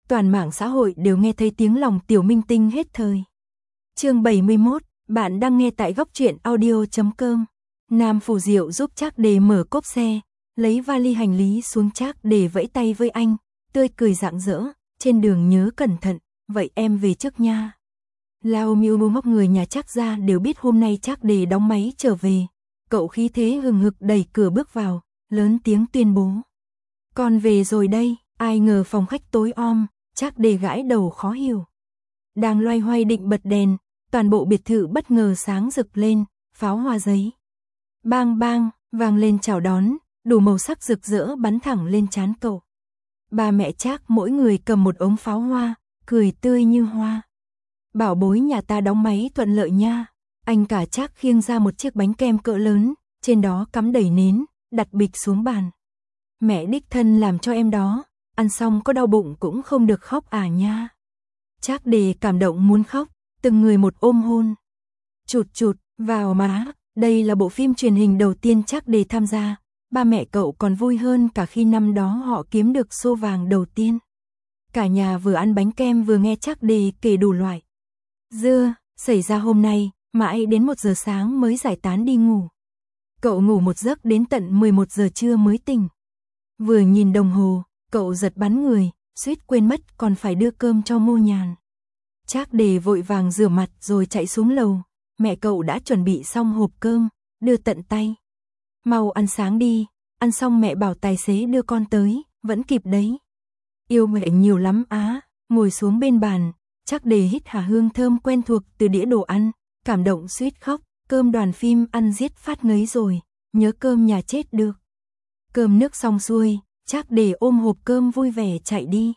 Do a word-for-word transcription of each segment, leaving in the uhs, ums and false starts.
toàn mạng xã hội đều nghe thấy tiếng lòng tiểu minh tinh hết thời. Chương bảy mươi mốt, bạn đang nghe tại góc truyện audio chấm com. Nam Phủ Diệu giúp Trác Đề mở cốp xe, lấy vali hành lý xuống. Trác Đề vẫy tay với anh, tươi cười rạng rỡ, trên đường nhớ cẩn thận, vậy em về trước nha. Lao Miu ngóc người nhà Trác ra đều biết hôm nay Trác Đề đóng máy trở về. Cậu khí thế hừng hực đẩy cửa bước vào, lớn tiếng tuyên bố. Con về rồi đây. Ai ngờ phòng khách tối om, Trác Đề gãi đầu khó hiểu. Đang loay hoay định bật đèn, toàn bộ biệt thự bất ngờ sáng rực lên, pháo hoa giấy. Bang bang, vang lên chào đón, đủ màu sắc rực rỡ bắn thẳng lên trán cậu. Ba mẹ Trác mỗi người cầm một ống pháo hoa, cười tươi như hoa. Bảo bối nhà ta đóng máy thuận lợi nha. Anh cả Trác khiêng ra một chiếc bánh kem cỡ lớn, trên đó cắm đầy nến, đặt bịch xuống bàn. Mẹ đích thân làm cho em đó, ăn xong có đau bụng cũng không được khóc à nha. Trác Đề cảm động muốn khóc, từng người một ôm hôn. Chụt chụt, vào má, đây là bộ phim truyền hình đầu tiên Trác Đề tham gia. Ba mẹ cậu còn vui hơn cả khi năm đó họ kiếm được xô vàng đầu tiên. Cả nhà vừa ăn bánh kem vừa nghe Trác Đề kể đủ loại dưa xảy ra hôm nay, mãi đến một giờ sáng mới giải tán đi ngủ. Cậu ngủ một giấc đến tận mười một giờ trưa mới tỉnh. Vừa nhìn đồng hồ, cậu giật bắn người, suýt quên mất còn phải đưa cơm cho Ngô Nhàn. Trác Đề vội vàng rửa mặt rồi chạy xuống lầu, mẹ cậu đã chuẩn bị xong hộp cơm, đưa tận tay. Mau ăn sáng đi, ăn xong mẹ bảo tài xế đưa con tới, vẫn kịp đấy. Yêu mẹ nhiều lắm á. Ngồi xuống bên bàn, Trác Đề hít hà hương thơm quen thuộc từ đĩa đồ ăn, cảm động suýt khóc. Cơm đoàn phim ăn giết phát ngấy rồi, nhớ cơm nhà chết được. Cơm nước xong xuôi, Trác Đề ôm hộp cơm vui vẻ chạy đi.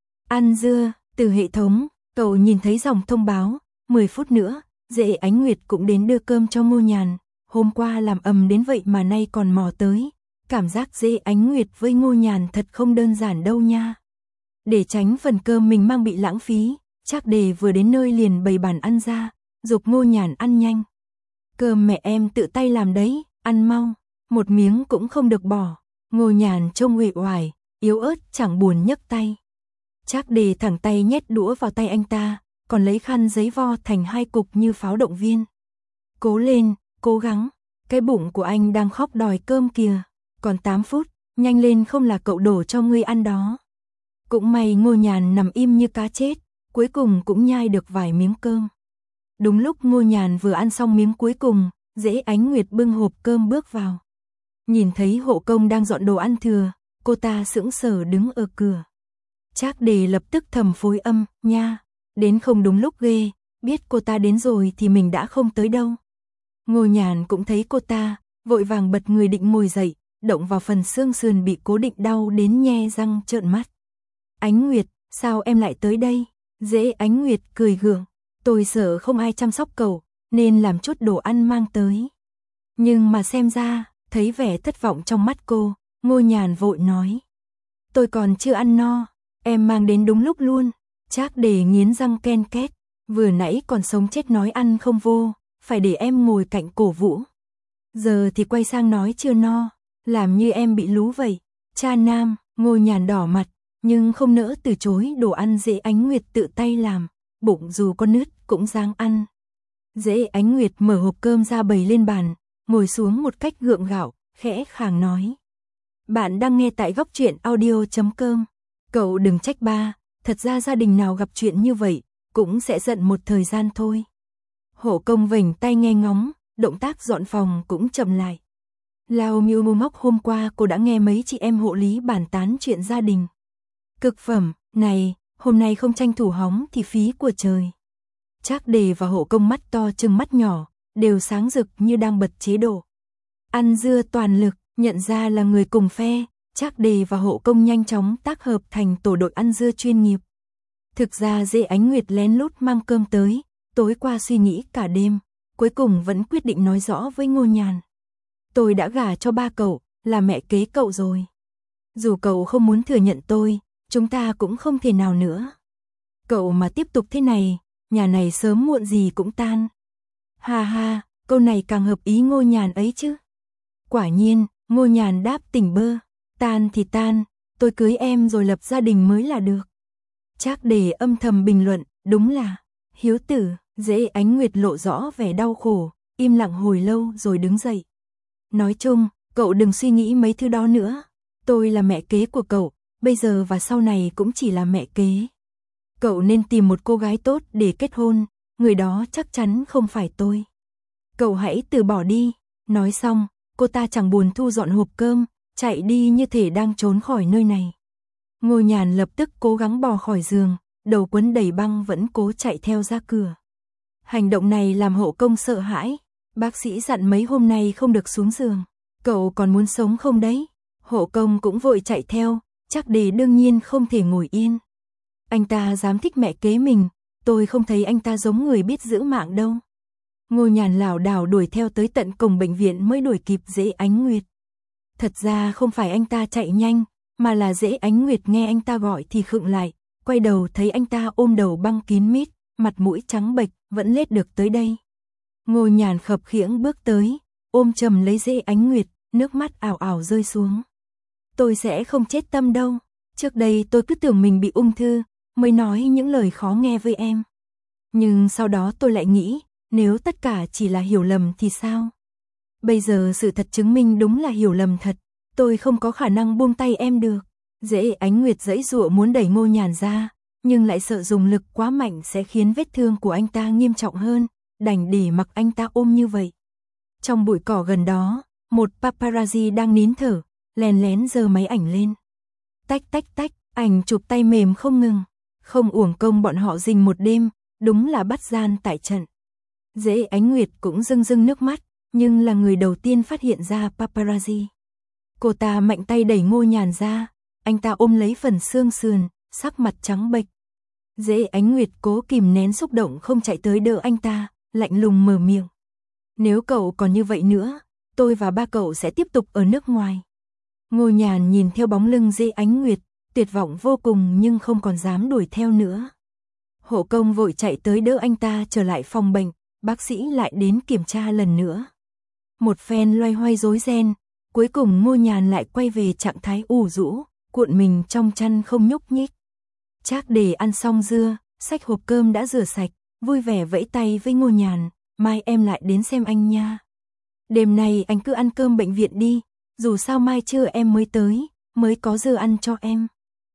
Ăn dưa, từ hệ thống, cậu nhìn thấy dòng thông báo, mười phút nữa, Dệ Ánh Nguyệt cũng đến đưa cơm cho Ngô Nhàn. Hôm qua làm ầm đến vậy mà nay còn mò tới. Cảm giác Dệ Ánh Nguyệt với Ngô Nhàn thật không đơn giản đâu nha. Để tránh phần cơm mình mang bị lãng phí, Trác Đề vừa đến nơi liền bày bàn ăn ra, giục Ngô Nhàn ăn nhanh. Cơm mẹ em tự tay làm đấy, ăn mau, một miếng cũng không được bỏ. Ngô Nhàn trông uể oải, yếu ớt chẳng buồn nhấc tay. Trác Đề thẳng tay nhét đũa vào tay anh ta, còn lấy khăn giấy vo thành hai cục như pháo động viên. Cố lên, cố gắng, cái bụng của anh đang khóc đòi cơm kìa, còn tám phút, nhanh lên không là cậu đổ cho ngươi ăn đó. Cũng may Ngô Nhàn nằm im như cá chết, cuối cùng cũng nhai được vài miếng cơm. Đúng lúc Ngô Nhàn vừa ăn xong miếng cuối cùng, Dễ Ánh Nguyệt bưng hộp cơm bước vào. Nhìn thấy hộ công đang dọn đồ ăn thừa, cô ta sững sờ đứng ở cửa. Trác Đề lập tức thầm phối âm, nha, đến không đúng lúc ghê, biết cô ta đến rồi thì mình đã không tới đâu. Ngô Nhàn cũng thấy cô ta, vội vàng bật người định ngồi dậy, động vào phần xương sườn bị cố định đau đến nhe răng trợn mắt. Ánh Nguyệt, sao em lại tới đây? Dễ Ánh Nguyệt cười gượng, tôi sợ không ai chăm sóc cậu, nên làm chút đồ ăn mang tới. Nhưng mà xem ra, thấy vẻ thất vọng trong mắt cô, Ngô Nhàn vội nói. Tôi còn chưa ăn no, em mang đến đúng lúc luôn. Trác Đề nghiến răng ken két, vừa nãy còn sống chết nói ăn không vô, phải để em ngồi cạnh cổ vũ. Giờ thì quay sang nói chưa no, làm như em bị lú vậy. Cha nam, Ngô Nhàn đỏ mặt, nhưng không nỡ từ chối đồ ăn Dễ Ánh Nguyệt tự tay làm, bụng dù có nứt cũng ráng ăn. Dễ Ánh Nguyệt mở hộp cơm ra bày lên bàn, ngồi xuống một cách gượng gạo, khẽ khàng nói. Bạn đang nghe tại góc truyện audio chấm com. Cậu đừng trách ba, thật ra gia đình nào gặp chuyện như vậy, cũng sẽ giận một thời gian thôi. Hộ công vểnh tay nghe ngóng, động tác dọn phòng cũng chậm lại. Lao Miu Mô Móc hôm qua cô đã nghe mấy chị em hộ lý bàn tán chuyện gia đình. Cực phẩm, này, hôm nay không tranh thủ hóng thì phí của trời. Trác Đề và hộ công mắt to trừng mắt nhỏ, đều sáng rực như đang bật chế độ. Ăn dưa toàn lực, nhận ra là người cùng phe, Trác Đề và hộ công nhanh chóng tác hợp thành tổ đội ăn dưa chuyên nghiệp. Thực ra Dễ Ánh Nguyệt lén lút mang cơm tới, tối qua suy nghĩ cả đêm, cuối cùng vẫn quyết định nói rõ với Ngô Nhàn. Tôi đã gả cho ba cậu, là mẹ kế cậu rồi. Dù cậu không muốn thừa nhận tôi, chúng ta cũng không thể nào nữa. Cậu mà tiếp tục thế này, nhà này sớm muộn gì cũng tan. Ha ha, câu này càng hợp ý Ngô Nhàn ấy chứ. Quả nhiên, Ngô Nhàn đáp tỉnh bơ, tan thì tan, tôi cưới em rồi lập gia đình mới là được. Trác Đề âm thầm bình luận, đúng là hiếu tử. Dễ Ánh Nguyệt lộ rõ vẻ đau khổ, im lặng hồi lâu rồi đứng dậy. Nói chung, cậu đừng suy nghĩ mấy thứ đó nữa. Tôi là mẹ kế của cậu, bây giờ và sau này cũng chỉ là mẹ kế. Cậu nên tìm một cô gái tốt để kết hôn, người đó chắc chắn không phải tôi. Cậu hãy từ bỏ đi. Nói xong, cô ta chẳng buồn thu dọn hộp cơm, chạy đi như thể đang trốn khỏi nơi này. Ngô Nhàn lập tức cố gắng bò khỏi giường, đầu quấn đầy băng vẫn cố chạy theo ra cửa. Hành động này làm Hộ Công sợ hãi. Bác sĩ dặn mấy hôm nay không được xuống giường. Cậu còn muốn sống không đấy? Hộ Công cũng vội chạy theo, Trác Đề đương nhiên không thể ngồi yên. Anh ta dám thích mẹ kế mình, tôi không thấy anh ta giống người biết giữ mạng đâu. Ngô Nhàn lảo đảo đuổi theo tới tận cổng bệnh viện mới đuổi kịp Dễ Ánh Nguyệt. Thật ra không phải anh ta chạy nhanh, mà là Dễ Ánh Nguyệt nghe anh ta gọi thì khựng lại, quay đầu thấy anh ta ôm đầu băng kín mít, mặt mũi trắng bệch, vẫn lết được tới đây. Ngô Nhàn khập khiễng bước tới, ôm chầm lấy Dễ Ánh Nguyệt, nước mắt ảo ảo rơi xuống. Tôi sẽ không chết tâm đâu, trước đây tôi cứ tưởng mình bị ung thư, mới nói những lời khó nghe với em. Nhưng sau đó tôi lại nghĩ, nếu tất cả chỉ là hiểu lầm thì sao? Bây giờ sự thật chứng minh đúng là hiểu lầm thật, tôi không có khả năng buông tay em được. Dễ Ánh Nguyệt giãy giụa muốn đẩy Ngô Nhàn ra, nhưng lại sợ dùng lực quá mạnh sẽ khiến vết thương của anh ta nghiêm trọng hơn, đành để mặc anh ta ôm như vậy. Trong bụi cỏ gần đó, một paparazzi đang nín thở, lén lén giơ máy ảnh lên. Tách tách tách, ảnh chụp tay mềm không ngừng, không uổng công bọn họ rình một đêm, đúng là bắt gian tại trận. Dễ Ánh Nguyệt cũng rưng rưng nước mắt, nhưng là người đầu tiên phát hiện ra paparazzi. Cô ta mạnh tay đẩy Ngô Nhàn ra, anh ta ôm lấy phần xương sườn, sắc mặt trắng bệch. Dễ Ánh Nguyệt cố kìm nén xúc động không chạy tới đỡ anh ta, lạnh lùng mở miệng. Nếu cậu còn như vậy nữa, tôi và ba cậu sẽ tiếp tục ở nước ngoài. Ngô Nhàn nhìn theo bóng lưng Dễ Ánh Nguyệt, tuyệt vọng vô cùng nhưng không còn dám đuổi theo nữa. Hộ Công vội chạy tới đỡ anh ta trở lại phòng bệnh, bác sĩ lại đến kiểm tra lần nữa. Một phen loay hoay rối ren, cuối cùng Ngô Nhàn lại quay về trạng thái ủ rũ, cuộn mình trong chăn không nhúc nhích. Trác Đề ăn xong dưa, xách hộp cơm đã rửa sạch, vui vẻ vẫy tay với Ngô Nhàn, mai em lại đến xem anh nha. Đêm nay anh cứ ăn cơm bệnh viện đi, dù sao mai trưa em mới tới, mới có dưa ăn cho em.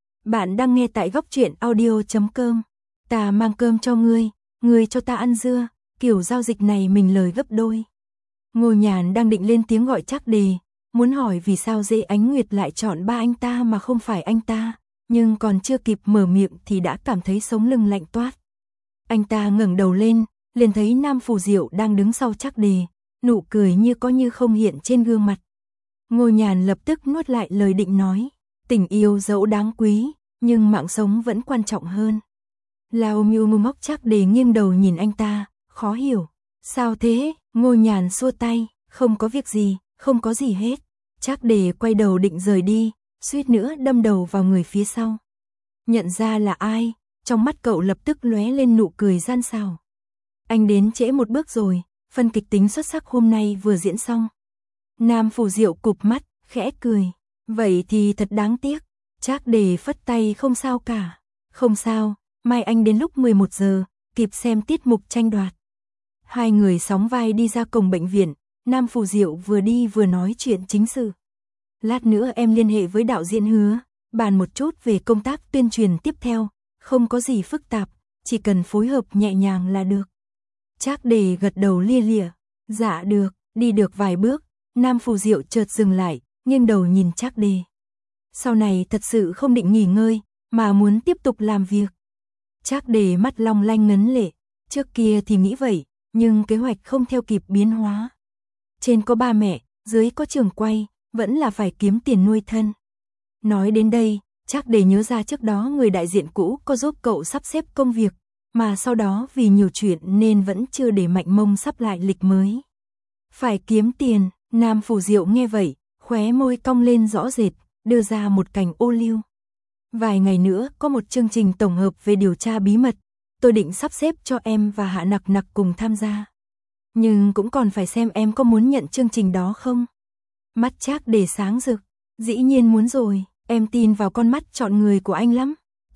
Bạn đang nghe tại góc truyện audio chấm com. Ta mang cơm cho ngươi, ngươi cho ta ăn dưa, kiểu giao dịch này mình lời gấp đôi. Ngô Nhàn đang định lên tiếng gọi Trác Đề, muốn hỏi vì sao Dễ Ánh Nguyệt lại chọn ba anh ta mà không phải anh ta, nhưng còn chưa kịp mở miệng thì đã cảm thấy sống lưng lạnh toát. Anh ta ngẩng đầu lên, liền thấy Nam Phù Diệu đang đứng sau Trác Đề, nụ cười như có như không hiện trên gương mặt. Ngô Nhàn lập tức nuốt lại lời định nói, tình yêu dẫu đáng quý, nhưng mạng sống vẫn quan trọng hơn. Lao Miu ngu ngốc Trác Đề nghiêng đầu nhìn anh ta, khó hiểu. Sao thế? Ngô Nhàn xua tay, không có việc gì, không có gì hết. Trác Đề quay đầu định rời đi, suýt nữa đâm đầu vào người phía sau. Nhận ra là ai, trong mắt cậu lập tức lóe lên nụ cười gian xảo. Anh đến trễ một bước rồi, phần kịch tính xuất sắc hôm nay vừa diễn xong. Nam Phù Diệu cụp mắt, khẽ cười. Vậy thì thật đáng tiếc. Trác Đề phất tay không sao cả. Không sao, mai anh đến lúc mười một giờ, kịp xem tiết mục tranh đoạt. Hai người sóng vai đi ra cổng bệnh viện, Nam Phù Diệu vừa đi vừa nói chuyện chính sự. Lát nữa em liên hệ với đạo diễn Hứa, bàn một chút về công tác tuyên truyền tiếp theo, không có gì phức tạp, chỉ cần phối hợp nhẹ nhàng là được. Trác Đề gật đầu lia lịa, dạ được, đi được vài bước, Nam Phù Diệu chợt dừng lại, nghiêng đầu nhìn Trác Đề. Sau này thật sự không định nghỉ ngơi, mà muốn tiếp tục làm việc. Trác Đề mắt long lanh ngấn lệ, trước kia thì nghĩ vậy, nhưng kế hoạch không theo kịp biến hóa. Trên có ba mẹ, dưới có trường quay, vẫn là phải kiếm tiền nuôi thân. Nói đến đây, Trác Đề nhớ ra trước đó người đại diện cũ có giúp cậu sắp xếp công việc, mà sau đó vì nhiều chuyện nên vẫn chưa để Mạnh Mông sắp lại lịch mới. Phải kiếm tiền, Nam Phù Diệu nghe vậy, khóe môi cong lên rõ rệt, đưa ra một cành ô liu. Vài ngày nữa có một chương trình tổng hợp về điều tra bí mật, tôi định sắp xếp cho em và Hạ Nặc Nặc cùng tham gia. Nhưng cũng còn phải xem em có muốn nhận chương trình đó không? Mắt Trác Đề sáng rực, dĩ nhiên muốn rồi, em tin vào con mắt chọn người của anh lắm.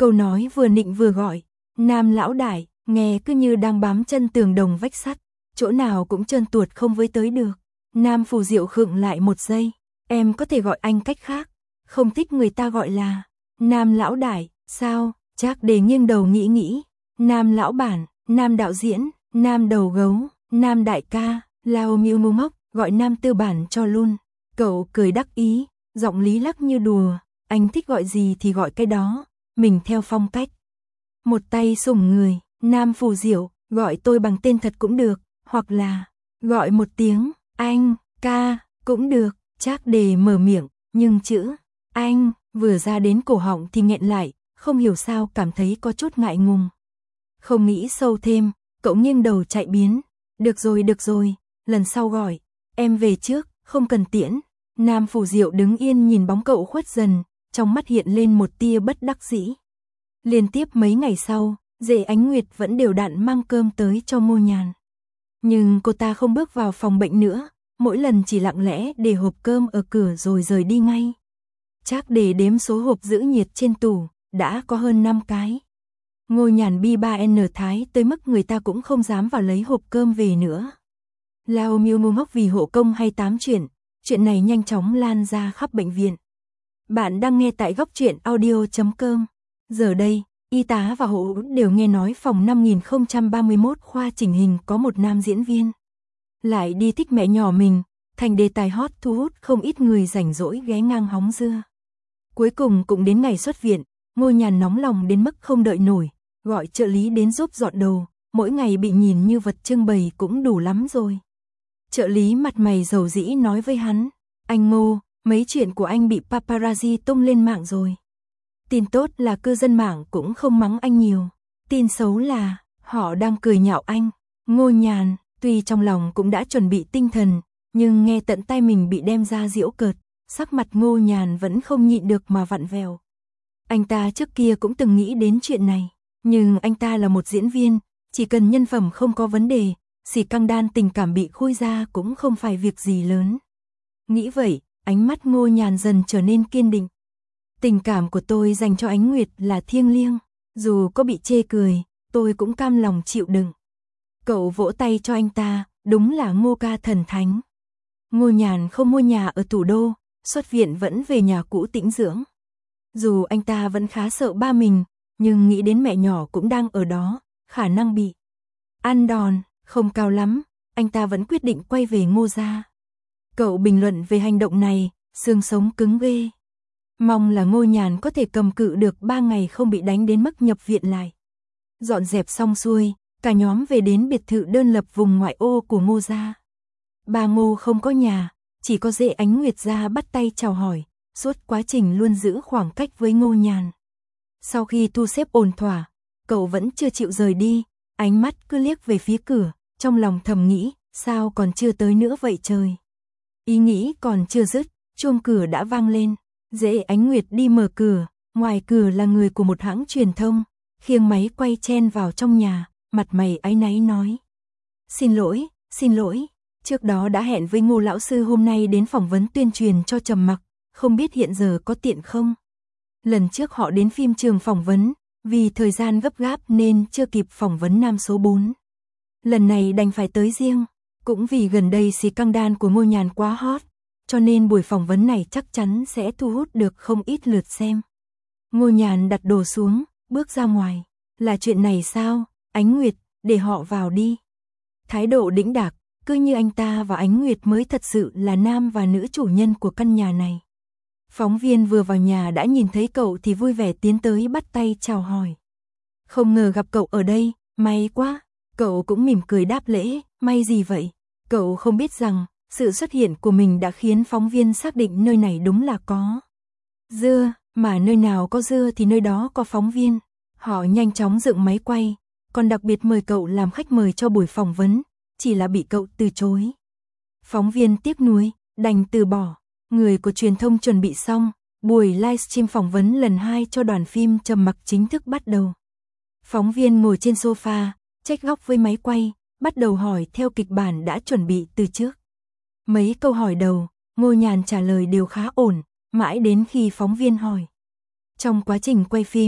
Câu nói vừa nịnh vừa gọi, Nam lão đại, nghe cứ như đang bám chân tường đồng vách sắt, chỗ nào cũng trơn tuột không với tới được. Nam Phù Diệu khựng lại một giây, em có thể gọi anh cách khác, không thích người ta gọi là Nam lão đại, sao? Trác Đề nghiêng đầu nghĩ nghĩ, Nam lão bản, Nam đạo diễn, Nam đầu gấu, Nam đại ca, lao miêu ngu ngốc, gọi Nam tư bản cho luôn. Cậu cười đắc ý, giọng lý lắc như đùa, anh thích gọi gì thì gọi cái đó, mình theo phong cách. Một tay sủng người, Nam Phù Diệu, gọi tôi bằng tên thật cũng được, hoặc là gọi một tiếng anh, ca, cũng được. Trác Đề mở miệng, nhưng chữ anh vừa ra đến cổ họng thì nghẹn lại, không hiểu sao cảm thấy có chút ngại ngùng. Không nghĩ sâu thêm, cậu nghiêng đầu chạy biến. Được rồi, được rồi, lần sau gọi, em về trước, không cần tiễn. Nam Phù Diệu đứng yên nhìn bóng cậu khuất dần, trong mắt hiện lên một tia bất đắc dĩ. Liên tiếp mấy ngày sau, Dệ Ánh Nguyệt vẫn đều đặn mang cơm tới cho Ngô Nhàn. Nhưng cô ta không bước vào phòng bệnh nữa, mỗi lần chỉ lặng lẽ để hộp cơm ở cửa rồi rời đi ngay. Trác Đề đếm số hộp giữ nhiệt trên tủ, đã có hơn năm cái. Ngô Nhàn bi ba en thái tới mức người ta cũng không dám vào lấy hộp cơm về nữa. Lao miêu ngu ngốc vì hộ công hay tám chuyện, chuyện này nhanh chóng lan ra khắp bệnh viện. Bạn đang nghe tại góc truyện audio chấm com. Giờ đây, y tá và hộ đều nghe nói phòng năm nghìn không trăm ba mươi mốt khoa chỉnh hình có một nam diễn viên. Lại đi thích mẹ nhỏ mình, thành đề tài hot thu hút không ít người rảnh rỗi ghé ngang hóng dưa. Cuối cùng cũng đến ngày xuất viện, Ngô Nhàn nóng lòng đến mức không đợi nổi, gọi trợ lý đến giúp dọn đồ, mỗi ngày bị nhìn như vật trưng bày cũng đủ lắm rồi. Trợ lý mặt mày dầu dĩ nói với hắn, anh Ngô, mấy chuyện của anh bị paparazzi tung lên mạng rồi. Tin tốt là cư dân mạng cũng không mắng anh nhiều, tin xấu là họ đang cười nhạo anh. Ngô Nhàn, tuy trong lòng cũng đã chuẩn bị tinh thần, nhưng nghe tận tay mình bị đem ra giễu cợt, sắc mặt Ngô Nhàn vẫn không nhịn được mà vặn vẹo. Anh ta trước kia cũng từng nghĩ đến chuyện này, nhưng anh ta là một diễn viên, chỉ cần nhân phẩm không có vấn đề, xì căng đan tình cảm bị khui ra cũng không phải việc gì lớn. Nghĩ vậy, ánh mắt Ngô Nhàn dần trở nên kiên định. Tình cảm của tôi dành cho Ánh Nguyệt là thiêng liêng, dù có bị chê cười, tôi cũng cam lòng chịu đựng. Cậu vỗ tay cho anh ta, đúng là Ngô ca thần thánh. Ngô Nhàn không mua nhà ở thủ đô, xuất viện vẫn về nhà cũ tĩnh dưỡng. Dù anh ta vẫn khá sợ ba mình, nhưng nghĩ đến mẹ nhỏ cũng đang ở đó, khả năng bị ăn đòn không cao lắm, anh ta vẫn quyết định quay về Ngô gia. Cậu bình luận về hành động này, xương sống cứng ghê. Mong là Ngô Nhàn có thể cầm cự được ba ngày không bị đánh đến mức nhập viện lại. Dọn dẹp xong xuôi, cả nhóm về đến biệt thự đơn lập vùng ngoại ô của Ngô gia. Bà Ngô không có nhà, chỉ có Dệ Ánh Nguyệt ra bắt tay chào hỏi, suốt quá trình luôn giữ khoảng cách với Ngô Nhàn. Sau khi thu xếp ổn thỏa, cậu vẫn chưa chịu rời đi, ánh mắt cứ liếc về phía cửa, trong lòng thầm nghĩ, sao còn chưa tới nữa vậy trời. Ý nghĩ còn chưa dứt, chuông cửa đã vang lên. Dễ Ánh Nguyệt đi mở cửa, ngoài cửa là người của một hãng truyền thông, khiêng máy quay chen vào trong nhà, mặt mày áy náy nói. Xin lỗi, xin lỗi, trước đó đã hẹn với Ngô lão sư hôm nay đến phỏng vấn tuyên truyền cho Trầm Mặc, không biết hiện giờ có tiện không? Lần trước họ đến phim trường phỏng vấn, vì thời gian gấp gáp nên chưa kịp phỏng vấn nam số bốn. Lần này đành phải tới riêng, cũng vì gần đây xì căng đan của Ngô Nhàn quá hot, cho nên buổi phỏng vấn này chắc chắn sẽ thu hút được không ít lượt xem. Ngô Nhàn đặt đồ xuống, bước ra ngoài. Là chuyện này sao, Ánh Nguyệt, để họ vào đi. Thái độ đĩnh đạc, cứ như anh ta và Ánh Nguyệt mới thật sự là nam và nữ chủ nhân của căn nhà này. Phóng viên vừa vào nhà đã nhìn thấy cậu thì vui vẻ tiến tới bắt tay chào hỏi. Không ngờ gặp cậu ở đây, may quá. Cậu cũng mỉm cười đáp lễ, may gì vậy? Cậu không biết rằng, sự xuất hiện của mình đã khiến phóng viên xác định nơi này đúng là có dưa, mà nơi nào có dưa thì nơi đó có phóng viên. Họ nhanh chóng dựng máy quay, còn đặc biệt mời cậu làm khách mời cho buổi phỏng vấn, chỉ là bị cậu từ chối. Phóng viên tiếc nuối, đành từ bỏ. Người của truyền thông chuẩn bị xong, buổi livestream phỏng vấn lần hai cho đoàn phim Trầm Mặc chính thức bắt đầu. Phóng viên ngồi trên sofa, chếch góc với máy quay, bắt đầu hỏi theo kịch bản đã chuẩn bị từ trước. Mấy câu hỏi đầu, Ngô Nhàn trả lời đều khá ổn, mãi đến khi phóng viên hỏi. Trong quá trình quay phim,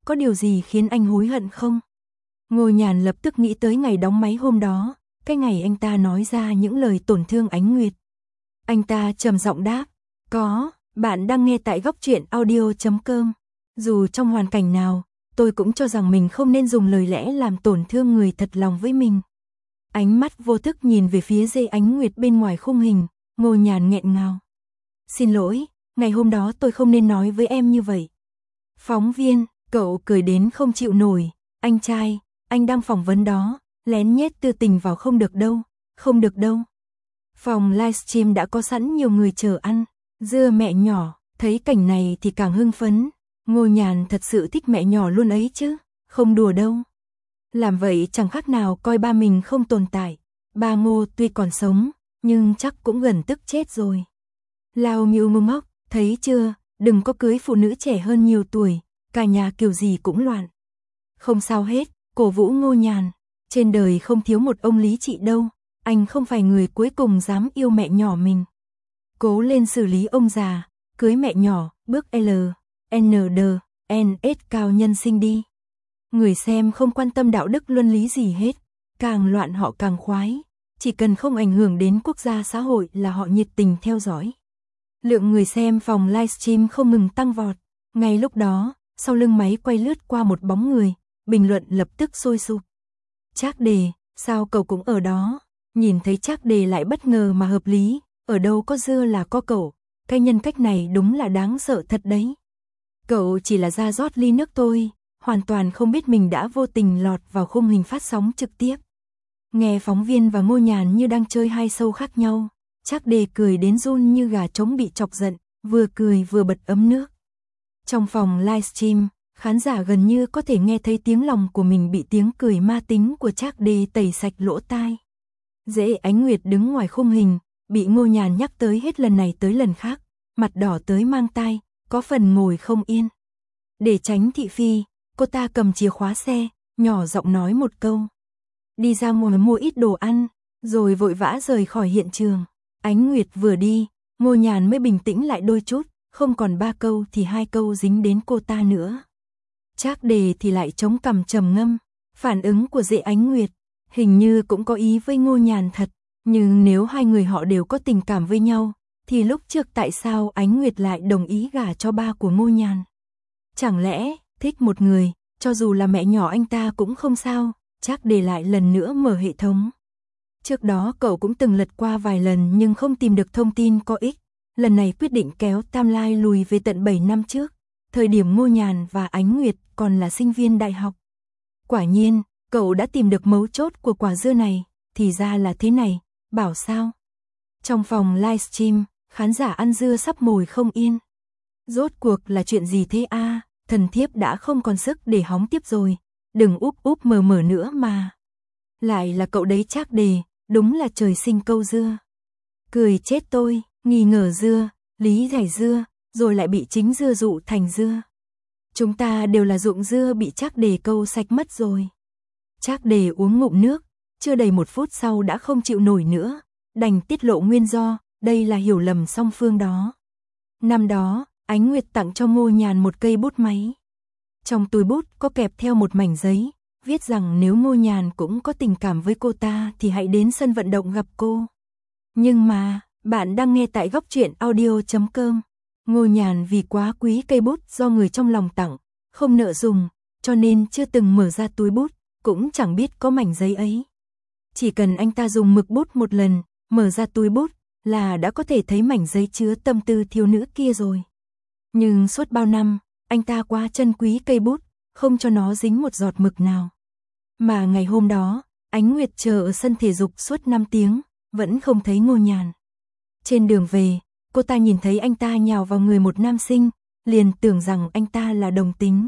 có điều gì khiến anh hối hận không? Ngô Nhàn lập tức nghĩ tới ngày đóng máy hôm đó, cái ngày anh ta nói ra những lời tổn thương Ánh Nguyệt. Anh ta trầm giọng đáp, có, bạn đang nghe tại góc truyện audio chấm com. Dù trong hoàn cảnh nào, tôi cũng cho rằng mình không nên dùng lời lẽ làm tổn thương người thật lòng với mình. Ánh mắt vô thức nhìn về phía dây Ánh Nguyệt bên ngoài khung hình, Ngô Nhàn nghẹn ngào. Xin lỗi, ngày hôm đó tôi không nên nói với em như vậy. Phóng viên, cậu cười đến không chịu nổi, anh trai, anh đang phỏng vấn đó, lén nhét tư tình vào không được đâu, không được đâu. Phòng livestream đã có sẵn nhiều người chờ ăn, dưa mẹ nhỏ, thấy cảnh này thì càng hưng phấn. Ngô Nhàn thật sự thích mẹ nhỏ luôn ấy chứ, không đùa đâu. Làm vậy chẳng khác nào coi ba mình không tồn tại. Ba Ngô tuy còn sống, nhưng chắc cũng gần tức chết rồi. Lao Miu ngu ngốc, thấy chưa, đừng có cưới phụ nữ trẻ hơn nhiều tuổi, cả nhà kiểu gì cũng loạn. Không sao hết, cổ vũ Ngô Nhàn, trên đời không thiếu một ông lý trị đâu, anh không phải người cuối cùng dám yêu mẹ nhỏ mình. Cố lên xử lý ông già, cưới mẹ nhỏ, bước L, N D, N S cao nhân sinh đi. Người xem không quan tâm đạo đức luân lý gì hết, càng loạn họ càng khoái, chỉ cần không ảnh hưởng đến quốc gia xã hội là họ nhiệt tình theo dõi. Lượng người xem phòng livestream không ngừng tăng vọt, ngay lúc đó, sau lưng máy quay lướt qua một bóng người, bình luận lập tức sôi sục. Trác Đề, sao cậu cũng ở đó? Nhìn thấy Trác Đề lại bất ngờ mà hợp lý, ở đâu có dưa là có cậu, cái nhân cách này đúng là đáng sợ thật đấy. Cậu chỉ là ra rót ly nước thôi, hoàn toàn không biết mình đã vô tình lọt vào khung hình phát sóng trực tiếp. Nghe phóng viên và Ngô Nhàn như đang chơi hai show khác nhau, Trác Đề cười đến run như gà trống bị chọc giận, vừa cười vừa bật ấm nước. Trong phòng livestream, khán giả gần như có thể nghe thấy tiếng lòng của mình bị tiếng cười ma tính của Trác Đề tẩy sạch lỗ tai. Dễ Ánh Nguyệt đứng ngoài khung hình, bị Ngô Nhàn nhắc tới hết lần này tới lần khác, mặt đỏ tới mang tai, có phần ngồi không yên. Để tránh thị phi, cô ta cầm chìa khóa xe, nhỏ giọng nói một câu. Đi ra ngoài mua ít đồ ăn, rồi vội vã rời khỏi hiện trường. Ánh Nguyệt vừa đi, Ngô Nhàn mới bình tĩnh lại đôi chút, không còn ba câu thì hai câu dính đến cô ta nữa. Trác Đề thì lại chống cằm trầm ngâm, phản ứng của Dễ Ánh Nguyệt hình như cũng có ý với Ngô Nhàn thật, nhưng nếu hai người họ đều có tình cảm với nhau, thì lúc trước tại sao Ánh Nguyệt lại đồng ý gả cho ba của Ngô Nhàn? Chẳng lẽ, thích một người, cho dù là mẹ nhỏ anh ta cũng không sao? Trác Đề lại lần nữa mở hệ thống. Trước đó cậu cũng từng lật qua vài lần nhưng không tìm được thông tin có ích, lần này quyết định kéo timeline lùi về tận bảy năm trước, thời điểm Ngô Nhàn và Ánh Nguyệt còn là sinh viên đại học. Quả nhiên, cậu đã tìm được mấu chốt của quả dưa này, thì ra là thế này, bảo sao? Trong phòng livestream, khán giả ăn dưa sắp mồi không yên. Rốt cuộc là chuyện gì thế a? À? Thần thiếp đã không còn sức để hóng tiếp rồi, đừng úp úp mờ mờ nữa mà. Lại là cậu đấy Trác Đề, đúng là trời sinh câu dưa. Cười chết tôi, nghi ngờ dưa, lý giải dưa, rồi lại bị chính dưa dụ thành dưa. Chúng ta đều là ruộng dưa bị Trác Đề câu sạch mất rồi. Trác Đề uống ngụm nước, chưa đầy một phút sau đã không chịu nổi nữa, đành tiết lộ nguyên do, đây là hiểu lầm song phương đó. Năm đó, Ánh Nguyệt tặng cho Ngô Nhàn một cây bút máy. Trong túi bút có kẹp theo một mảnh giấy, viết rằng nếu Ngô Nhàn cũng có tình cảm với cô ta thì hãy đến sân vận động gặp cô. Nhưng mà, bạn đang nghe tại góc truyện audio chấm com. Ngô Nhàn vì quá quý cây bút do người trong lòng tặng, không nỡ dùng, cho nên chưa từng mở ra túi bút, cũng chẳng biết có mảnh giấy ấy. Chỉ cần anh ta dùng mực bút một lần, mở ra túi bút, là đã có thể thấy mảnh giấy chứa tâm tư thiếu nữ kia rồi. Nhưng suốt bao năm, anh ta quá trân quý cây bút, không cho nó dính một giọt mực nào. Mà ngày hôm đó, Ánh Nguyệt chờ ở sân thể dục suốt năm tiếng, vẫn không thấy Ngô Nhàn. Trên đường về, cô ta nhìn thấy anh ta nhào vào người một nam sinh, liền tưởng rằng anh ta là đồng tính.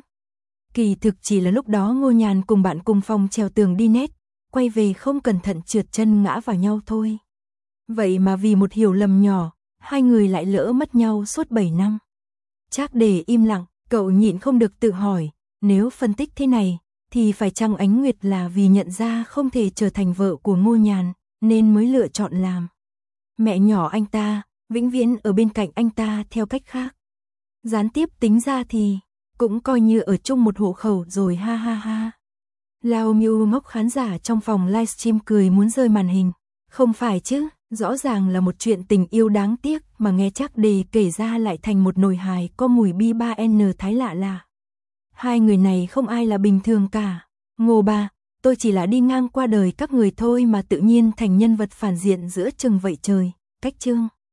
Kỳ thực chỉ là lúc đó Ngô Nhàn cùng bạn cùng phòng trèo tường đi net, quay về không cẩn thận trượt chân ngã vào nhau thôi. Vậy mà vì một hiểu lầm nhỏ, hai người lại lỡ mất nhau suốt bảy năm. Trác Đề im lặng, cậu nhịn không được tự hỏi, nếu phân tích thế này, thì phải chăng Ánh Nguyệt là vì nhận ra không thể trở thành vợ của Ngô Nhàn, nên mới lựa chọn làm mẹ nhỏ anh ta, vĩnh viễn ở bên cạnh anh ta theo cách khác. Gián tiếp tính ra thì, cũng coi như ở chung một hộ khẩu rồi ha ha ha. Lao Miu ngốc khán giả trong phòng livestream cười muốn rơi màn hình. Không phải chứ, rõ ràng là một chuyện tình yêu đáng tiếc mà nghe chắc đề kể ra lại thành một nồi hài có mùi bi ba en thái lạ lạ. Hai người này không ai là bình thường cả. Ngô Ba, tôi chỉ là đi ngang qua đời các người thôi mà tự nhiên thành nhân vật phản diện giữa chừng vậy trời. Cách chương